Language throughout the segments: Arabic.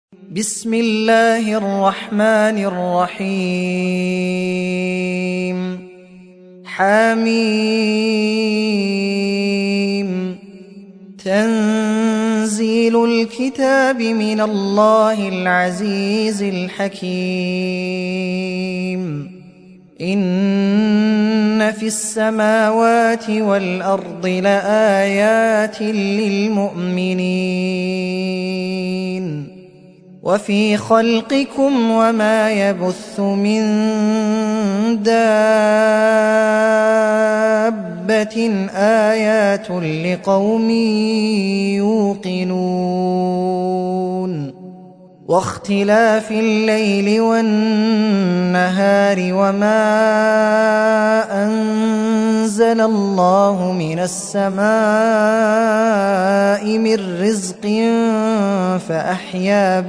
بسم الله الرحمن الرحيم حميم تنزيل الكتاب من الله العزيز الحكيم إن في السماوات والأرض لآيات للمؤمنين وفي خلقكم وما يبث من دابة آيات لقوم يوقنون واختلاف الليل والنهار وما أنزل الله من السماء من رزق فأحيا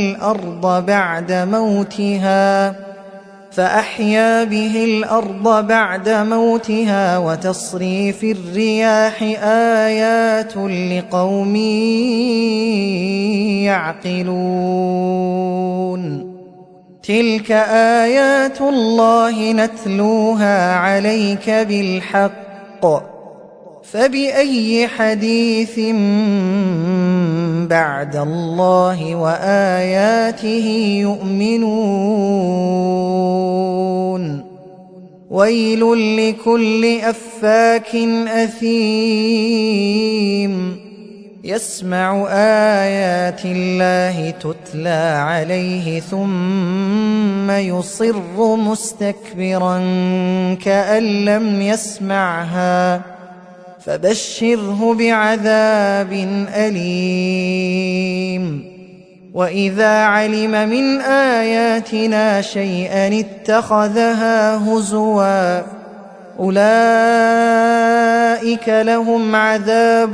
به الأرض بعد موتها وتصريف الرياح آيات لقوم يعقلون تلك آيات الله نتلوها عليك بالحق فبأي حديث بعد الله وآياته يؤمنون ويل لكل أفاك أثيم يسمع آيات الله تتلى عليه ثم يصر مستكبرا كأن لم يسمعها فبشره بعذاب أليم وإذا علم من آياتنا شيئا اتخذها هزوا أولئك لهم عذاب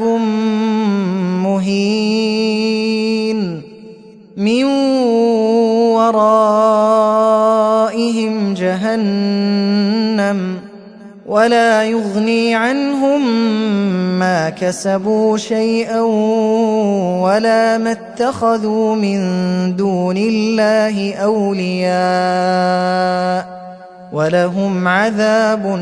مهين من ورائهم جهنم ولا يغني عنهم ما كسبوا شيئا ولا ما اتخذوا من دون الله أولياء ولهم عذاب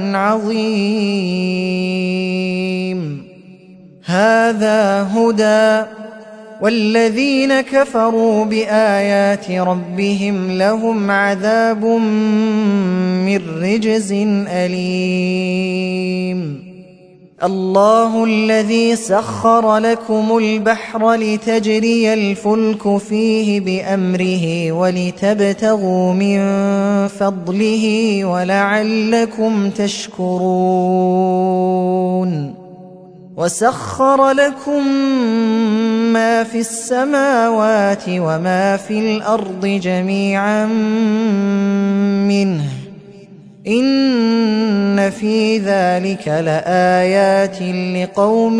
عظيم هذا هدى والذين كفروا بآيات ربهم لهم عذاب من رجز أليم الله الذي سخر لكم البحر لتجري الفلك فيه بأمره ولتبتغوا من فضله ولعلكم تشكرون وسخر لكم ما في السماوات وما في الأرض جميعا منه إن في ذلك لآيات لقوم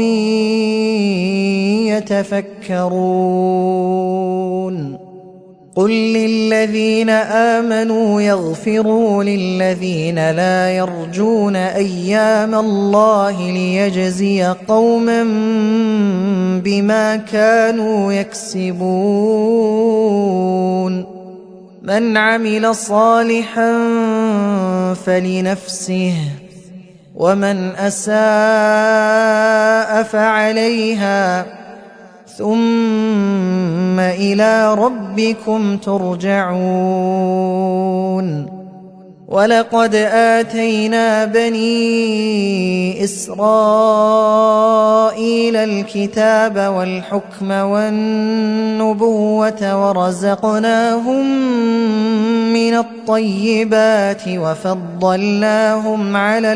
يتفكرون قل للذين آمنوا يغفروا للذين لا يرجون أيام الله ليجزي قوما بما كانوا يكسبون من عمل صالحا فلنفسه ومن أساء فعليها ثم إلى ربكم ترجعون ولقد آتينا بني إسرائيل الكتاب والحكم والنبوة ورزقناهم من الطيبات وفضلناهم على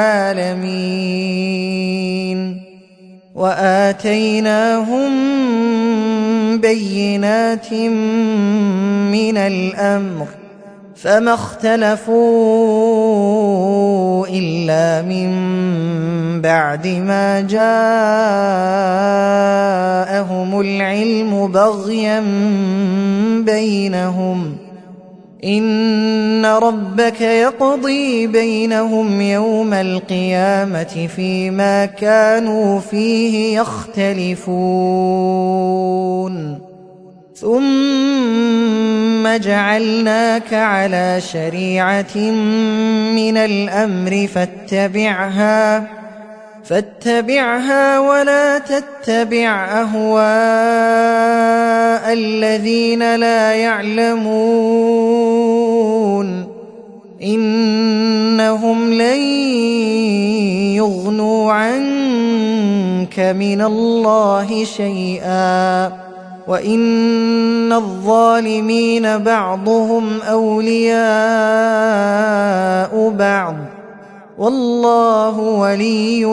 العالمين وآتيناهم بينات من الأمر فما اختلفوا إلا من بعد ما جاءهم العلم بغيا بينهم إن ربك يقضي بينهم يوم القيامة فيما كانوا فيه يختلفون ثم ثم جعلناك على شريعة من الأمر فاتبعها ولا تتبع أهواء الذين لا يعلمون إنهم لن يغنوا عنك من الله شيئا وإن الظالمين بعضهم أولياء بعض والله ولي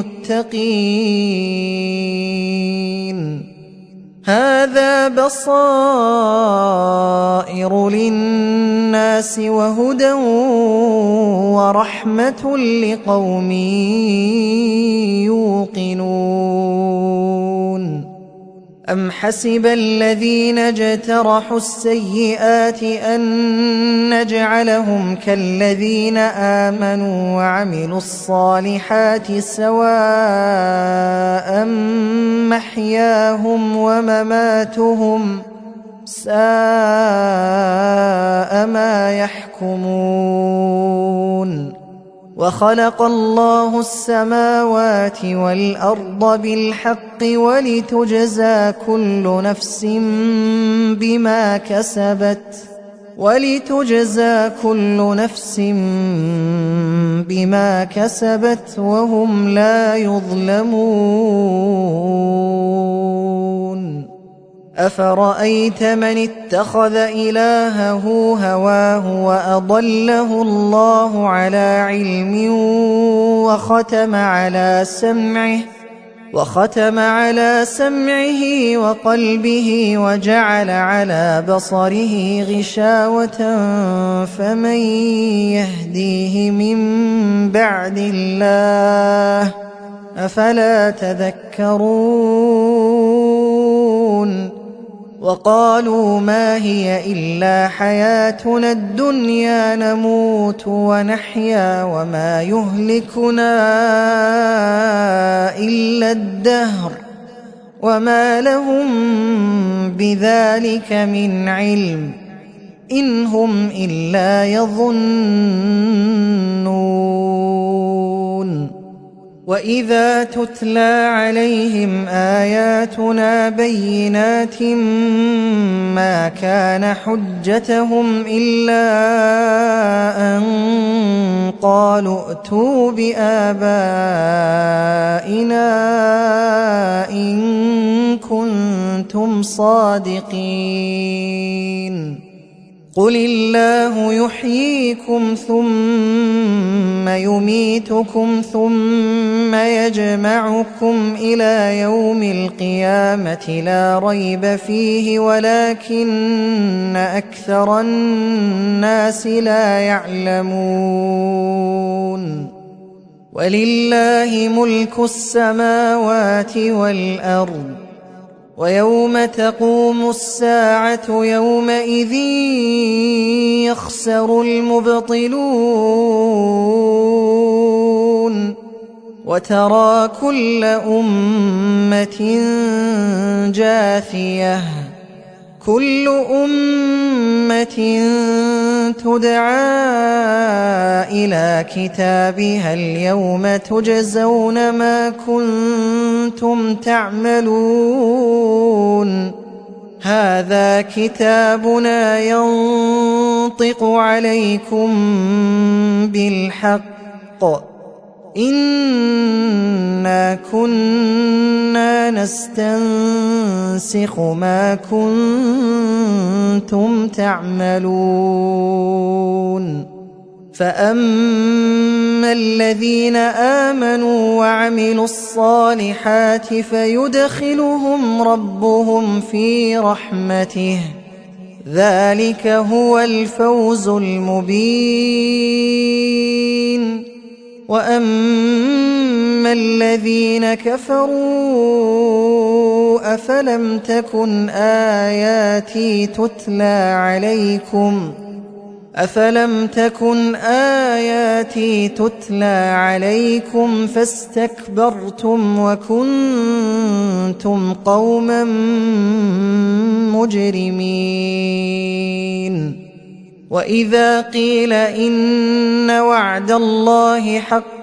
المتقين هذا بصائر للناس وهدى ورحمة لقوم يوقنون أم حسب الذين اجترحوا السيئات أن نجعلهم كالذين آمنوا وعملوا الصالحات سواء محياهم ومماتهم ساء ما يحكمون وخلق الله السماوات والأرض بالحق ولتجزى كل نفس بما كسبت وهم لا يظلمون أفرأيت من اتخذ إلهه هواه وأضله الله على علم وختم على سمعه وقلبه وجعل على بصره غشاوة فمن يهديه من بعد الله أفلا تذكرون وقالوا ما هي إلا حياتنا الدنيا نموت ونحيا وما يهلكنا إلا الدهر وما لهم بذلك من علم إن هم إلا يظنون وإذا تتلى عليهم آياتنا بينات ما كان حجتهم إلا أن قالوا ائتوا بآبائنا إن كنتم صادقين قل الله يحييكم ثم يميتكم ثم يجمعكم إلى يوم القيامة لا ريب فيه ولكن أكثر الناس لا يعلمون ولله ملك السماوات والأرض ويوم تقوم الساعة يومئذ يخسر المبطلون وترى كل أمة جاثية كل أمة تدعى إلى كتابها اليوم تجزون ما كنتم تعملون هذا كتابنا ينطق عليكم بالحق إنا كنا نستنسخ ما كنتم تعملون فأما الذين آمنوا وعملوا الصالحات فيدخلهم ربهم في رحمته ذلك هو الفوز المبين وأما الذين كفروا أفلم تكن آياتي تتلى عليكم فاستكبرتم وكنتم قوما مجرمين وإذا قيل إن وعد الله حق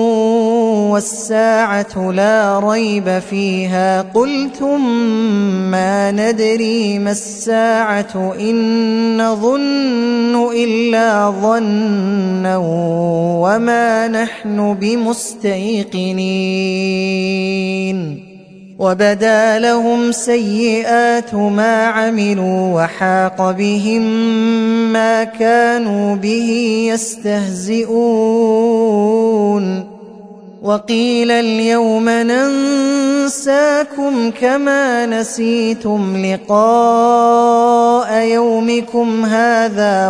والساعة لا ريب فيها قلتم ما ندري ما الساعة إن نظن إلا ظنا وما نحن بمستيقنين وبدا لهم سيئات ما عملوا وحاق بهم ما كانوا به يستهزئون وقيل اليوم ننساكم كما نسيتم لقاء يومكم هذا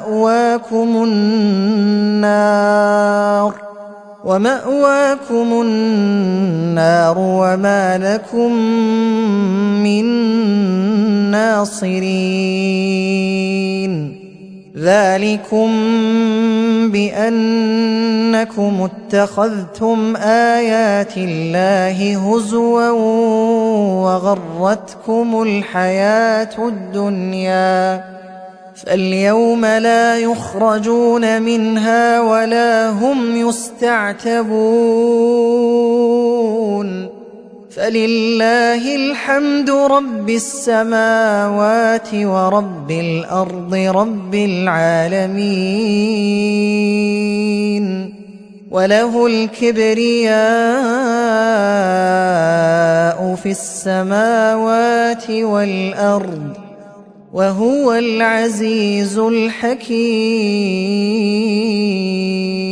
ومأواكم النار وما لكم من ناصرين ذلكم بأنكم اتخذتم آيات الله هزوا وغرتكم الحياة الدنيا فاليوم لا يخرجون منها ولا هم يستعتبون فلله الحمد رب السماوات ورب الأرض رب العالمين وله الكبرياء في السماوات والأرض وهو العزيز الحكيم.